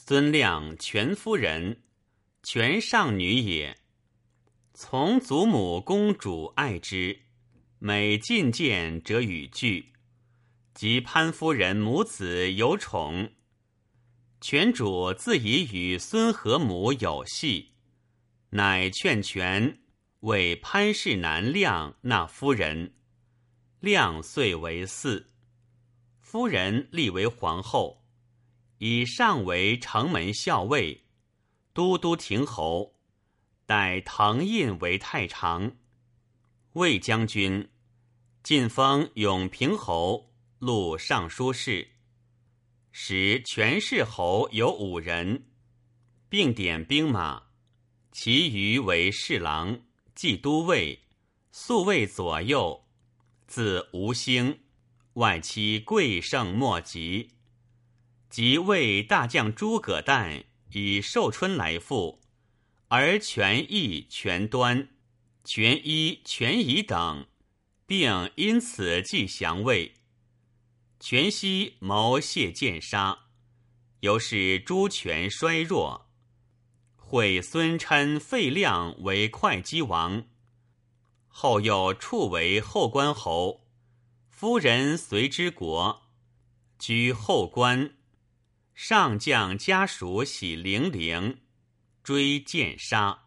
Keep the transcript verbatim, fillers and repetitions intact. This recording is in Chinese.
孙亮全夫人，全上女也。从祖母公主爱之，每觐见者与惧。及潘夫人母子有宠，权主自以与孙和母有隙，乃劝权为潘氏男亮纳夫人。亮遂为嗣，夫人立为皇后，以上为城门校尉、都督亭侯，代滕胤为太常。魏将军，晋封永平侯，录尚书事。时全氏侯有五人，并点兵马，其余为侍郎、骑都尉、宿卫左右，自吴兴，外戚贵盛莫及。即魏大将诸葛诞以寿春来附，而权益、权端、权一、权仪等并因此既降魏。权熙谋谢剑杀，由是诸权衰弱。会孙琛、费亮为会稽王，后又处为后关侯，夫人随之国，居后关。上将家属喜零陵，追剑杀。